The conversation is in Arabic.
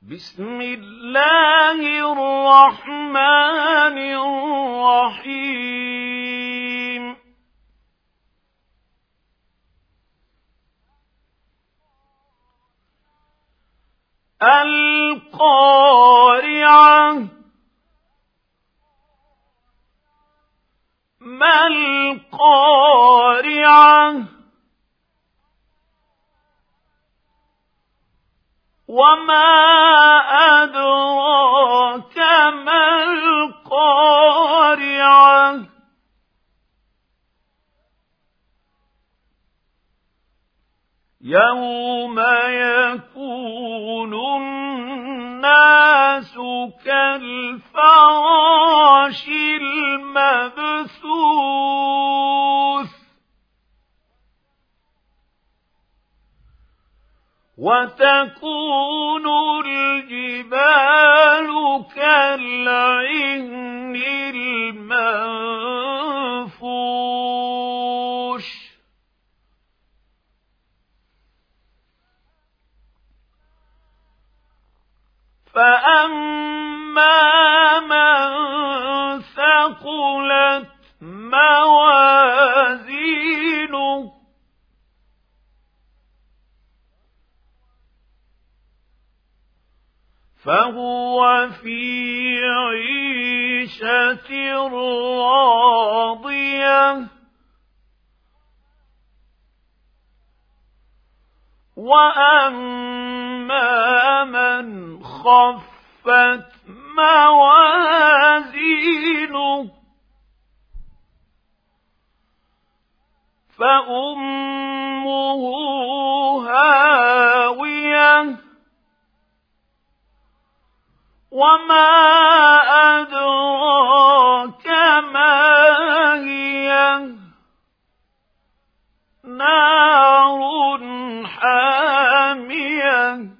بسم الله الرحمن الرحيم القارعة ما القارعة وما أدراك ما القارعة يوم يكون الناس كالفراش المبثوث وتكون الجبال كالعهن المنفوش فأما من ثقلت موازينه فهو في عيشة راضية وأما من خفت موازينه فأمه هاوية وما أدراك ما هي نار حامية